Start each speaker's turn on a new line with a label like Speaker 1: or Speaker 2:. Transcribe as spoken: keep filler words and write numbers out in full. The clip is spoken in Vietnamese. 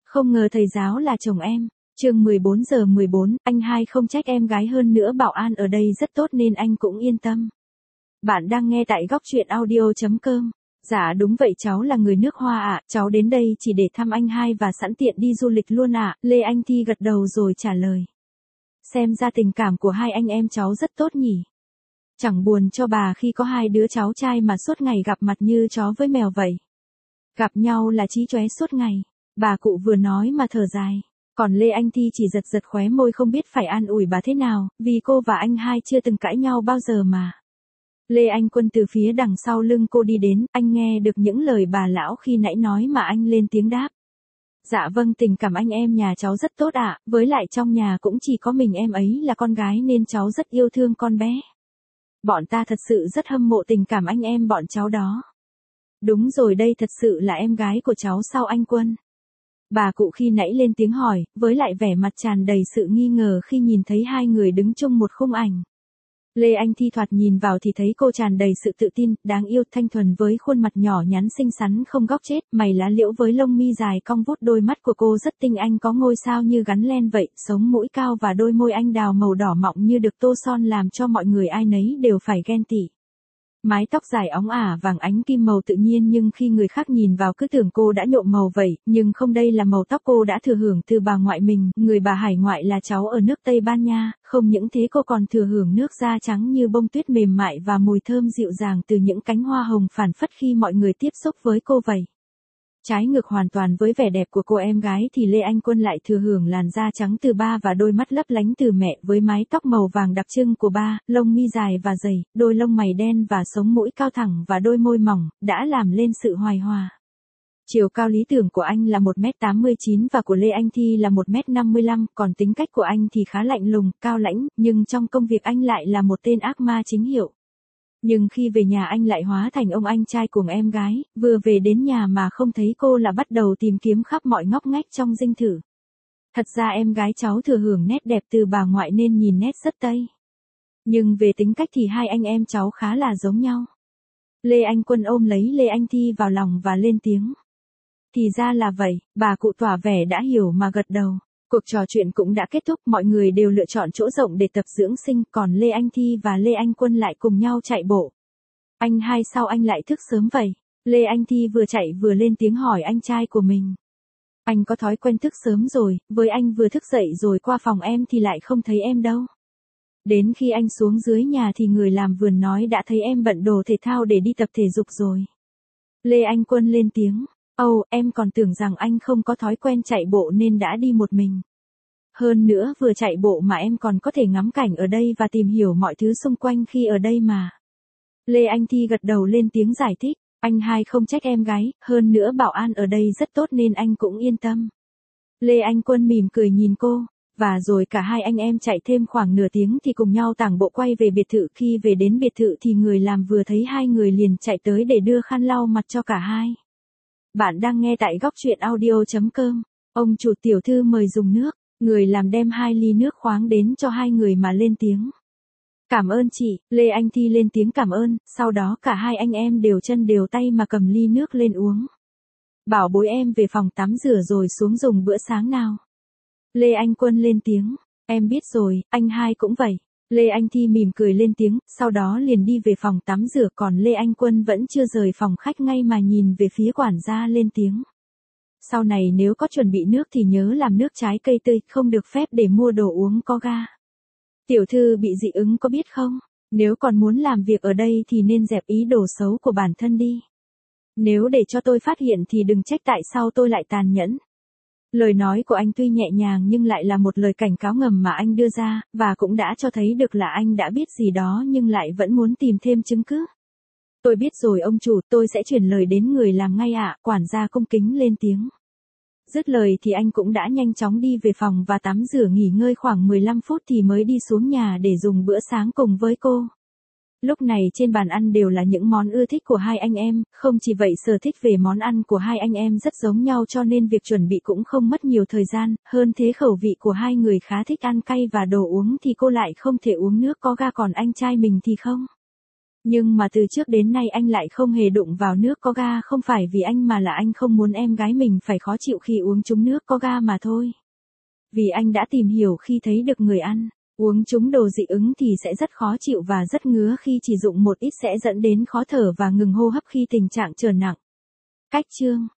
Speaker 1: Không ngờ thầy giáo là chồng em. Chương mười bốn giờ mười bốn, anh hai không trách em gái, hơn nữa bảo an ở đây rất tốt nên anh cũng yên tâm. Bạn đang nghe tại góc truyện audio chấm com. Dạ đúng vậy, cháu là người nước Hoa ạ, cháu đến đây chỉ để thăm anh hai và sẵn tiện đi du lịch luôn ạ. Lê Anh Thi gật đầu rồi trả lời. Xem ra tình cảm của hai anh em cháu rất tốt nhỉ. Chẳng buồn cho bà khi có hai đứa cháu trai mà suốt ngày gặp mặt như chó với mèo vậy. Gặp nhau là chí chóe suốt ngày. Bà cụ vừa nói mà thở dài. Còn Lê Anh Thi chỉ giật giật khóe môi không biết phải an ủi bà thế nào, vì cô và anh hai chưa từng cãi nhau bao giờ mà. Lê Anh Quân từ phía đằng sau lưng cô đi đến, anh nghe được những lời bà lão khi nãy nói mà anh lên tiếng đáp. Dạ vâng, tình cảm anh em nhà cháu rất tốt ạ, với lại trong nhà cũng chỉ có mình em ấy là con gái nên cháu rất yêu thương con bé. Bọn ta thật sự rất hâm mộ tình cảm anh em bọn cháu đó. Đúng rồi, đây thật sự là em gái của cháu sao anh Quân? Bà cụ khi nãy lên tiếng hỏi, với lại vẻ mặt tràn đầy sự nghi ngờ khi nhìn thấy hai người đứng chung một khung ảnh. Lê Anh Thi thoạt nhìn vào thì thấy cô tràn đầy sự tự tin, đáng yêu, thanh thuần với khuôn mặt nhỏ nhắn xinh xắn không góc chết, mày lá liễu với lông mi dài cong vút, đôi mắt của cô rất tinh anh có ngôi sao như gắn len vậy, sống mũi cao và đôi môi anh đào màu đỏ mọng như được tô son làm cho mọi người ai nấy đều phải ghen tị. Mái tóc dài óng ả vàng ánh kim màu tự nhiên nhưng khi người khác nhìn vào cứ tưởng cô đã nhuộm màu vậy, nhưng không, đây là màu tóc cô đã thừa hưởng từ bà ngoại mình, người bà hải ngoại là cháu ở nước Tây Ban Nha, không những thế cô còn thừa hưởng nước da trắng như bông tuyết mềm mại và mùi thơm dịu dàng từ những cánh hoa hồng phản phất khi mọi người tiếp xúc với cô vậy. Trái ngược hoàn toàn với vẻ đẹp của cô em gái thì Lê Anh Quân lại thừa hưởng làn da trắng từ ba và đôi mắt lấp lánh từ mẹ, với mái tóc màu vàng đặc trưng của ba, lông mi dài và dày, đôi lông mày đen và sống mũi cao thẳng và đôi môi mỏng, đã làm lên sự hoài hòa. Chiều cao lý tưởng của anh là một mét tám mươi chín và của Lê Anh Thi là một mét năm mươi lăm, còn tính cách của anh thì khá lạnh lùng, cao lãnh, nhưng trong công việc anh lại là một tên ác ma chính hiệu. Nhưng khi về nhà anh lại hóa thành ông anh trai cùng em gái, vừa về đến nhà mà không thấy cô là bắt đầu tìm kiếm khắp mọi ngóc ngách trong dinh thự. Thật ra em gái cháu thừa hưởng nét đẹp từ bà ngoại nên nhìn nét rất Tây. Nhưng về tính cách thì hai anh em cháu khá là giống nhau. Lê Anh Quân ôm lấy Lê Anh Thi vào lòng và lên tiếng. Thì ra là vậy, bà cụ tỏ vẻ đã hiểu mà gật đầu. Cuộc trò chuyện cũng đã kết thúc, mọi người đều lựa chọn chỗ rộng để tập dưỡng sinh, còn Lê Anh Thi và Lê Anh Quân lại cùng nhau chạy bộ. Anh hai sao anh lại thức sớm vậy? Lê Anh Thi vừa chạy vừa lên tiếng hỏi anh trai của mình. Anh có thói quen thức sớm rồi, với anh vừa thức dậy rồi qua phòng em thì lại không thấy em đâu. Đến khi anh xuống dưới nhà thì người làm vườn nói đã thấy em bận đồ thể thao để đi tập thể dục rồi. Lê Anh Quân lên tiếng. Ồ, oh, em còn tưởng rằng anh không có thói quen chạy bộ nên đã đi một mình. Hơn nữa vừa chạy bộ mà em còn có thể ngắm cảnh ở đây và tìm hiểu mọi thứ xung quanh khi ở đây mà. Lê Anh Thi gật đầu lên tiếng giải thích, anh hai không trách em gái, hơn nữa bảo an ở đây rất tốt nên anh cũng yên tâm. Lê Anh Quân mỉm cười nhìn cô, và rồi cả hai anh em chạy thêm khoảng nửa tiếng thì cùng nhau tản bộ quay về biệt thự. Khi về đến biệt thự thì người làm vừa thấy hai người liền chạy tới để đưa khăn lau mặt cho cả hai. Bạn đang nghe tại góc truyện audio chấm com. Ông chủ, tiểu thư mời dùng nước. Người làm đem hai ly nước khoáng đến cho hai người mà lên tiếng. Cảm ơn chị. Lê Anh Thi lên tiếng cảm ơn, sau đó cả hai anh em đều chân đều tay mà cầm ly nước lên uống. Bảo bối em về phòng tắm rửa rồi xuống dùng bữa sáng nào. Lê Anh Quân lên tiếng. Em biết rồi, anh hai cũng vậy. Lê Anh Thi mỉm cười lên tiếng, sau đó liền đi về phòng tắm rửa, còn Lê Anh Quân vẫn chưa rời phòng khách ngay mà nhìn về phía quản gia lên tiếng. Sau này nếu có chuẩn bị nước thì nhớ làm nước trái cây tươi, không được phép để mua đồ uống có ga. Tiểu thư bị dị ứng có biết không? Nếu còn muốn làm việc ở đây thì nên dẹp ý đồ xấu của bản thân đi. Nếu để cho tôi phát hiện thì đừng trách tại sao tôi lại tàn nhẫn. Lời nói của anh tuy nhẹ nhàng nhưng lại là một lời cảnh cáo ngầm mà anh đưa ra, và cũng đã cho thấy được là anh đã biết gì đó nhưng lại vẫn muốn tìm thêm chứng cứ. Tôi biết rồi ông chủ, tôi sẽ chuyển lời đến người làm ngay ạ, quản gia cung kính lên tiếng. Dứt lời thì anh cũng đã nhanh chóng đi về phòng và tắm rửa nghỉ ngơi khoảng mười lăm phút thì mới đi xuống nhà để dùng bữa sáng cùng với cô. Lúc này trên bàn ăn đều là những món ưa thích của hai anh em, không chỉ vậy sở thích về món ăn của hai anh em rất giống nhau cho nên việc chuẩn bị cũng không mất nhiều thời gian, hơn thế khẩu vị của hai người khá thích ăn cay và đồ uống thì cô lại không thể uống nước có ga còn anh trai mình thì không. Nhưng mà từ trước đến nay anh lại không hề đụng vào nước có ga, không phải vì anh mà là anh không muốn em gái mình phải khó chịu khi uống trúng nước có ga mà thôi. Vì anh đã tìm hiểu khi thấy được người ăn, uống trúng đồ dị ứng thì sẽ rất khó chịu và rất ngứa, khi chỉ dụng một ít sẽ dẫn đến khó thở và ngừng hô hấp khi tình trạng trở nặng. Cách chương